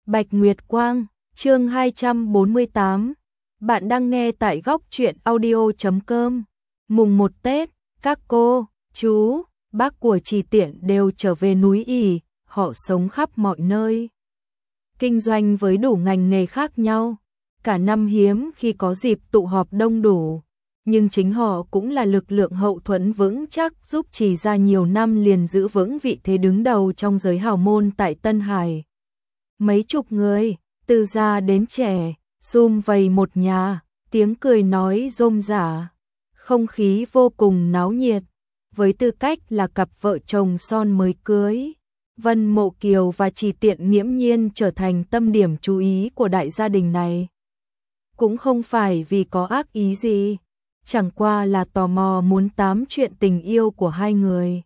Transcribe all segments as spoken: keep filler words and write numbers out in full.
Bạch Nguyệt Quang, chương hai trăm bốn mươi tám. Bạn đang nghe tại góc truyện audio chấm com. Mùng một Tết, các cô, chú, bác của Trì Tiện đều trở về núi ỉ, họ sống khắp mọi nơi. Kinh doanh với đủ ngành nghề khác nhau, cả năm hiếm khi có dịp tụ họp đông đủ, nhưng chính họ cũng là lực lượng hậu thuẫn vững chắc giúp Trì gia nhiều năm liền giữ vững vị thế đứng đầu trong giới hào môn tại Tân Hải. Mấy chục người, từ già đến trẻ, sum vầy một nhà, tiếng cười nói rôm rả, không khí vô cùng náo nhiệt. Với tư cách là cặp vợ chồng son mới cưới, Vân Mộ Kiều và Trì Tiện nghiễm nhiên trở thành tâm điểm chú ý của đại gia đình này. Cũng không phải vì có ác ý gì, chẳng qua là tò mò muốn tám chuyện tình yêu của hai người.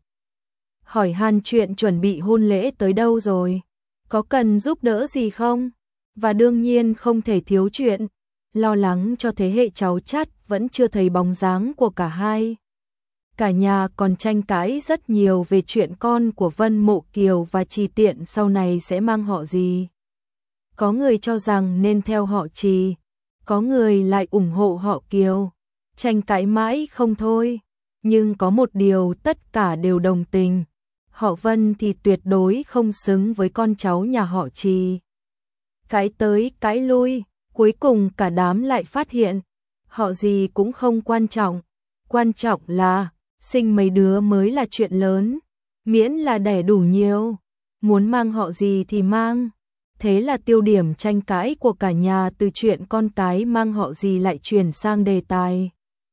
Hỏi han chuyện chuẩn bị hôn lễ tới đâu rồi, có cần giúp đỡ gì không? Và đương nhiên không thể thiếu chuyện lo lắng cho thế hệ cháu chắt vẫn chưa thấy bóng dáng của cả hai. Cả nhà còn tranh cãi rất nhiều về chuyện con của Vân Mộ Kiều và Trì Tiện sau này sẽ mang họ gì. Có người cho rằng nên theo họ Trì, có người lại ủng hộ họ Kiều, tranh cãi mãi không thôi. Nhưng có một điều tất cả đều đồng tình, họ Vân thì tuyệt đối không xứng với con cháu nhà họ Trì. Cãi tới cãi lui, cuối cùng cả đám lại phát hiện, họ gì cũng không quan trọng, quan trọng là sinh mấy đứa mới là chuyện lớn, miễn là đẻ đủ nhiều, muốn mang họ gì thì mang. Thế là tiêu điểm tranh cãi của cả nhà từ chuyện con cái mang họ gì lại chuyển sang đề tài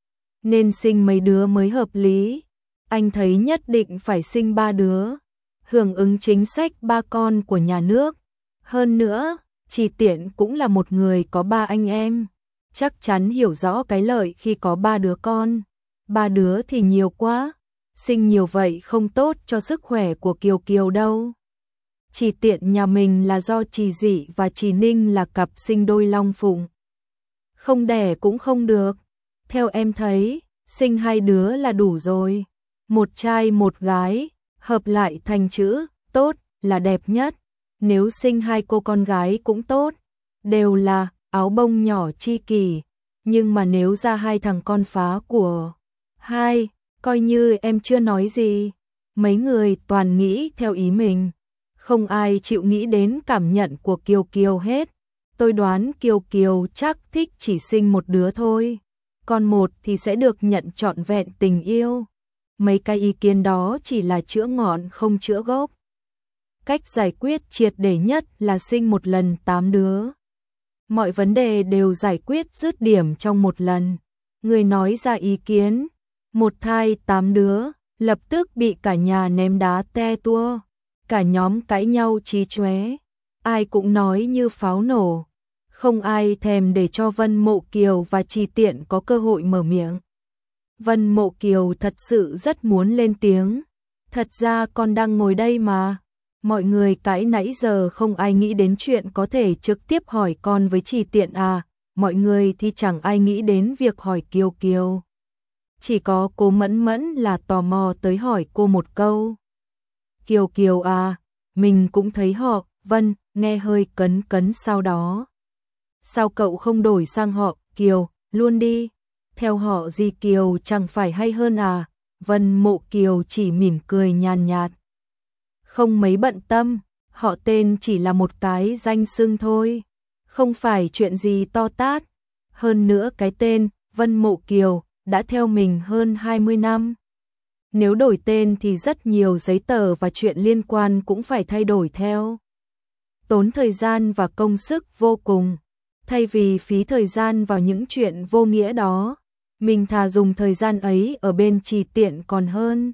nên sinh mấy đứa mới hợp lý. Anh thấy nhất định phải sinh ba đứa, hưởng ứng chính sách ba con của nhà nước. Hơn nữa, Trì Tiện cũng là một người có ba anh em, chắc chắn hiểu rõ cái lợi khi có ba đứa con. Ba đứa thì nhiều quá, sinh nhiều vậy không tốt cho sức khỏe của Kiều Kiều đâu. Trì Tiện nhà mình là do Trì Dị và Trì Ninh là cặp sinh đôi long phụng, không đẻ cũng không được. Theo em thấy, sinh hai đứa là đủ rồi, một trai một gái, hợp lại thành chữ tốt là đẹp nhất. Nếu sinh hai cô con gái cũng tốt, đều là áo bông nhỏ chi kỷ, nhưng mà nếu ra hai thằng con phá của hai, coi như em chưa nói gì. Mấy người toàn nghĩ theo ý mình, không ai chịu nghĩ đến cảm nhận của Kiều Kiều hết. Tôi đoán Kiều Kiều chắc thích chỉ sinh một đứa thôi, còn một thì sẽ được nhận trọn vẹn tình yêu. Mấy cái ý kiến đó chỉ là chữa ngọn không chữa gốc. Cách giải quyết triệt để nhất là sinh một lần tám đứa. Mọi vấn đề đều giải quyết dứt điểm trong một lần. Người nói ra ý kiến, một thai tám đứa, lập tức bị cả nhà ném đá te tua. Cả nhóm cãi nhau chí chóe, ai cũng nói như pháo nổ. Không ai thèm để cho Vân Mộ Kiều và Trì Tiện có cơ hội mở miệng. Vân Mộ Kiều thật sự rất muốn lên tiếng. Thật ra con đang ngồi đây mà. Mọi người cãi nãy giờ không ai nghĩ đến chuyện có thể trực tiếp hỏi con với Trì Tiện à. Mọi người thì chẳng ai nghĩ đến việc hỏi Kiều Kiều. Chỉ có cô Mẫn Mẫn là tò mò tới hỏi cô một câu. Kiều Kiều à, mình cũng thấy họ Vân nghe hơi cấn cấn sau đó. Sao cậu không đổi sang họ Kiều luôn đi? Theo họ gì Kiều chẳng phải hay hơn à? Vân Mộ Kiều chỉ mỉm cười nhàn nhạt. Không mấy bận tâm, họ tên chỉ là một cái danh xưng thôi, không phải chuyện gì to tát. Hơn nữa cái tên Vân Mộ Kiều đã theo mình hơn hai mươi năm. Nếu đổi tên thì rất nhiều giấy tờ và chuyện liên quan cũng phải thay đổi theo. Tốn thời gian và công sức vô cùng. Thay vì phí thời gian vào những chuyện vô nghĩa đó, mình thà dùng thời gian ấy ở bên Trì Tiện còn hơn.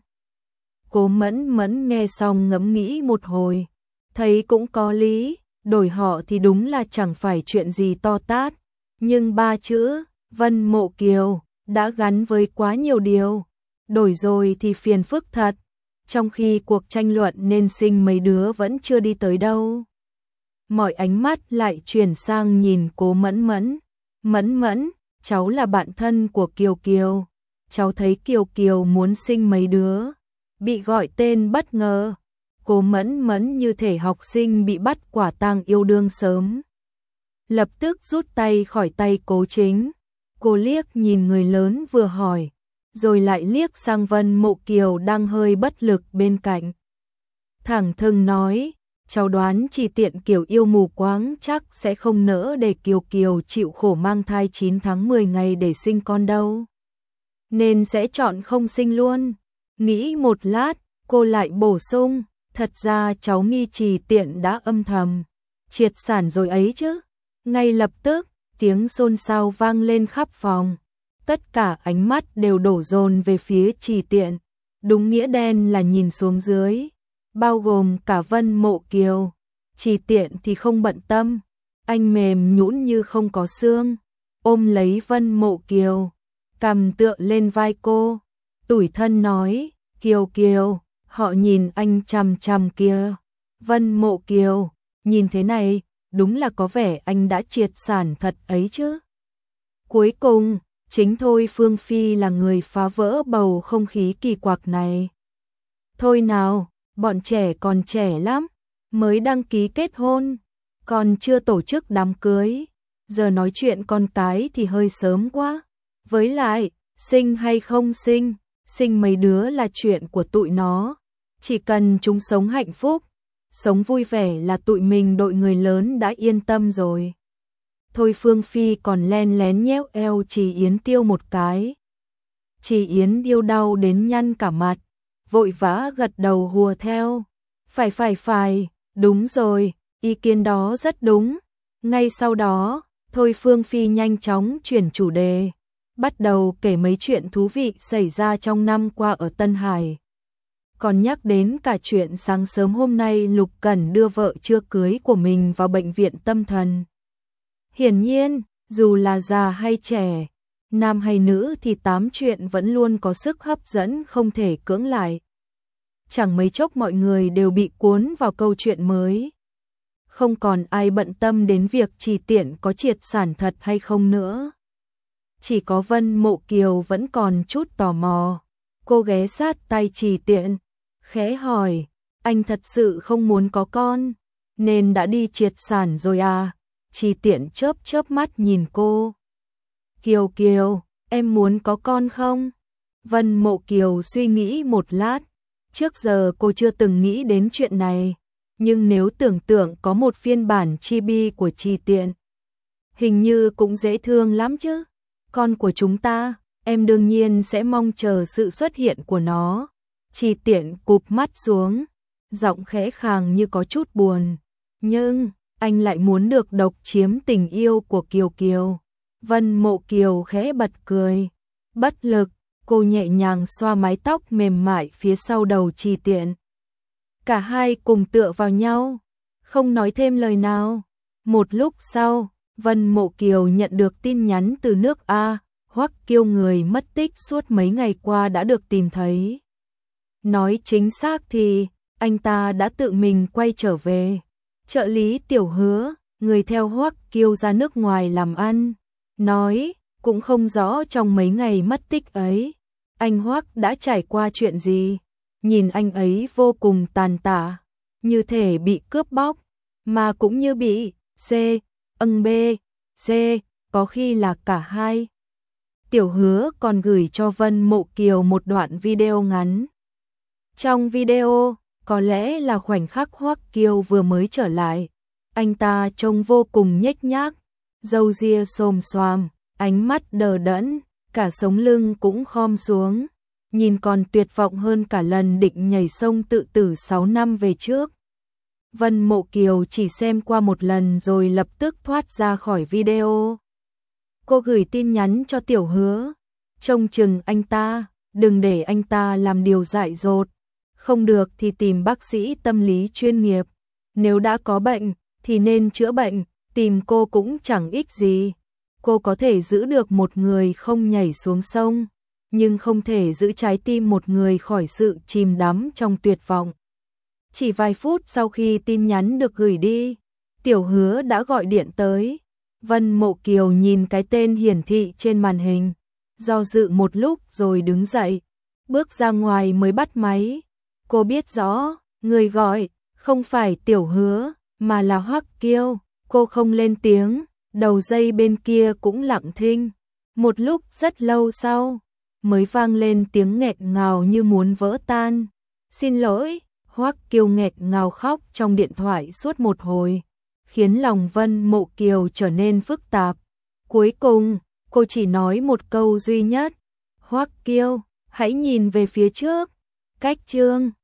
Cố Mẫn Mẫn nghe xong ngẫm nghĩ một hồi, thấy cũng có lý, đổi họ thì đúng là chẳng phải chuyện gì to tát. Nhưng ba chữ Vân Mộ Kiều đã gắn với quá nhiều điều, đổi rồi thì phiền phức thật. Trong khi cuộc tranh luận nên sinh mấy đứa vẫn chưa đi tới đâu, mọi ánh mắt lại chuyển sang nhìn Cố Mẫn Mẫn. Mẫn Mẫn, cháu là bạn thân của Kiều Kiều, cháu thấy Kiều Kiều muốn sinh mấy đứa, bị gọi tên bất ngờ, cô mẫn mẫn như thể học sinh bị bắt quả tang yêu đương sớm. Lập tức rút tay khỏi tay Cố Chính. Cô liếc nhìn người lớn vừa hỏi, rồi lại liếc sang Vân Mộ Kiều đang hơi bất lực bên cạnh. Thẳng thừng nói, cháu đoán Chỉ Tiện Kiều yêu mù quáng chắc sẽ không nỡ để Kiều Kiều chịu khổ mang thai chín tháng mười ngày để sinh con đâu. Nên sẽ chọn không sinh luôn. Nghĩ một lát, cô lại bổ sung, thật ra cháu nghi Chỉ Tiện đã âm thầm triệt sản rồi ấy chứ. Ngay lập tức, tiếng xôn xao vang lên khắp phòng. Tất cả ánh mắt đều đổ dồn về phía Chỉ Tiện. Đúng nghĩa đen là nhìn xuống dưới, bao gồm cả Vân Mộ Kiều. Chỉ Tiện thì không bận tâm, anh mềm nhũn như không có xương, ôm lấy Vân Mộ Kiều, cằm tựa lên vai cô, tủi thân nói, Kiều Kiều, họ nhìn anh chằm chằm kia. Vân Mộ Kiều, nhìn thế này, đúng là có vẻ anh đã triệt sản thật ấy chứ. Cuối cùng, chính Thôi Phương Phi là người phá vỡ bầu không khí kỳ quặc này. Thôi nào, bọn trẻ còn trẻ lắm, mới đăng ký kết hôn, còn chưa tổ chức đám cưới, giờ nói chuyện con cái thì hơi sớm quá. Với lại, sinh hay không sinh, sinh mấy đứa là chuyện của tụi nó, chỉ cần chúng sống hạnh phúc, sống vui vẻ là tụi mình đội người lớn đã yên tâm rồi. Thôi Phương Phi còn len lén nhéo eo Trì Yến Tiêu một cái. Trì Yến Tiêu đau đến nhăn cả mặt, vội vã gật đầu hùa theo. Phải phải phải, đúng rồi, ý kiến đó rất đúng. Ngay sau đó, Thôi Phương Phi nhanh chóng chuyển chủ đề, bắt đầu kể mấy chuyện thú vị xảy ra trong năm qua ở Tân Hải. Còn nhắc đến cả chuyện sáng sớm hôm nay Lục Cẩn đưa vợ chưa cưới của mình vào bệnh viện tâm thần. Hiển nhiên, dù là già hay trẻ, nam hay nữ thì tám chuyện vẫn luôn có sức hấp dẫn không thể cưỡng lại. Chẳng mấy chốc mọi người đều bị cuốn vào câu chuyện mới. Không còn ai bận tâm đến việc Chỉ Tiện có triệt sản thật hay không nữa. Chỉ có Vân Mộ Kiều vẫn còn chút tò mò. Cô ghé sát tay Chỉ Tiện, khẽ hỏi, anh thật sự không muốn có con, nên đã đi triệt sản rồi à? Chỉ Tiện chớp chớp mắt nhìn cô. Kiều Kiều, em muốn có con không? Vân Mộ Kiều suy nghĩ một lát. Trước giờ cô chưa từng nghĩ đến chuyện này, nhưng nếu tưởng tượng có một phiên bản chibi của Chỉ Tiện, hình như cũng dễ thương lắm chứ. Con của chúng ta, em đương nhiên sẽ mong chờ sự xuất hiện của nó. Chỉ Tiện cụp mắt xuống, giọng khẽ khàng như có chút buồn. Nhưng, anh lại muốn được độc chiếm tình yêu của Kiều Kiều. Vân Mộ Kiều khẽ bật cười. Bất lực, cô nhẹ nhàng xoa mái tóc mềm mại phía sau đầu Chỉ Tiện. Cả hai cùng tựa vào nhau, không nói thêm lời nào. Một lúc sau, Vân Mộ Kiều nhận được tin nhắn từ nước A, Hoắc Kiêu người mất tích suốt mấy ngày qua đã được tìm thấy. Nói chính xác thì, anh ta đã tự mình quay trở về. Trợ lý Tiểu Hứa, người theo Hoắc Kiêu ra nước ngoài làm ăn, nói, cũng không rõ trong mấy ngày mất tích ấy, anh Hoắc đã trải qua chuyện gì. Nhìn anh ấy vô cùng tàn tạ, như thể bị cướp bóc, mà cũng như bị C, âng B, C, có khi là cả hai. Tiểu Hứa còn gửi cho Vân Mộ Kiều một đoạn video ngắn. Trong video, có lẽ là khoảnh khắc Hoắc Kiêu vừa mới trở lại, anh ta trông vô cùng nhếch nhác, râu ria xồm xoàm, ánh mắt đờ đẫn, cả sống lưng cũng khom xuống, nhìn còn tuyệt vọng hơn cả lần định nhảy sông tự tử sáu năm về trước. Vân Mộ Kiều chỉ xem qua một lần rồi lập tức thoát ra khỏi video. Cô gửi tin nhắn cho Tiểu Hứa, trông chừng anh ta, đừng để anh ta làm điều dại dột, không được thì tìm bác sĩ tâm lý chuyên nghiệp, nếu đã có bệnh thì nên chữa bệnh, tìm cô cũng chẳng ích gì. Cô có thể giữ được một người không nhảy xuống sông, nhưng không thể giữ trái tim một người khỏi sự chìm đắm trong tuyệt vọng. Chỉ vài phút sau khi tin nhắn được gửi đi, Tiểu Hứa đã gọi điện tới. Vân Mộ Kiều nhìn cái tên hiển thị trên màn hình, do dự một lúc rồi đứng dậy, bước ra ngoài mới bắt máy. Cô biết rõ, Người gọi, không phải Tiểu Hứa, mà là Hoắc Kiêu. Cô không lên tiếng, đầu dây bên kia cũng lặng thinh. Một lúc rất lâu sau, mới vang lên tiếng nghẹn ngào như muốn vỡ tan. Xin lỗi, Hoắc Kiêu nghẹn ngào khóc trong điện thoại suốt một hồi, khiến lòng Vân Mộ Kiều trở nên phức tạp. Cuối cùng, cô chỉ nói một câu duy nhất. Hoắc Kiêu, hãy nhìn về phía trước. Cách chương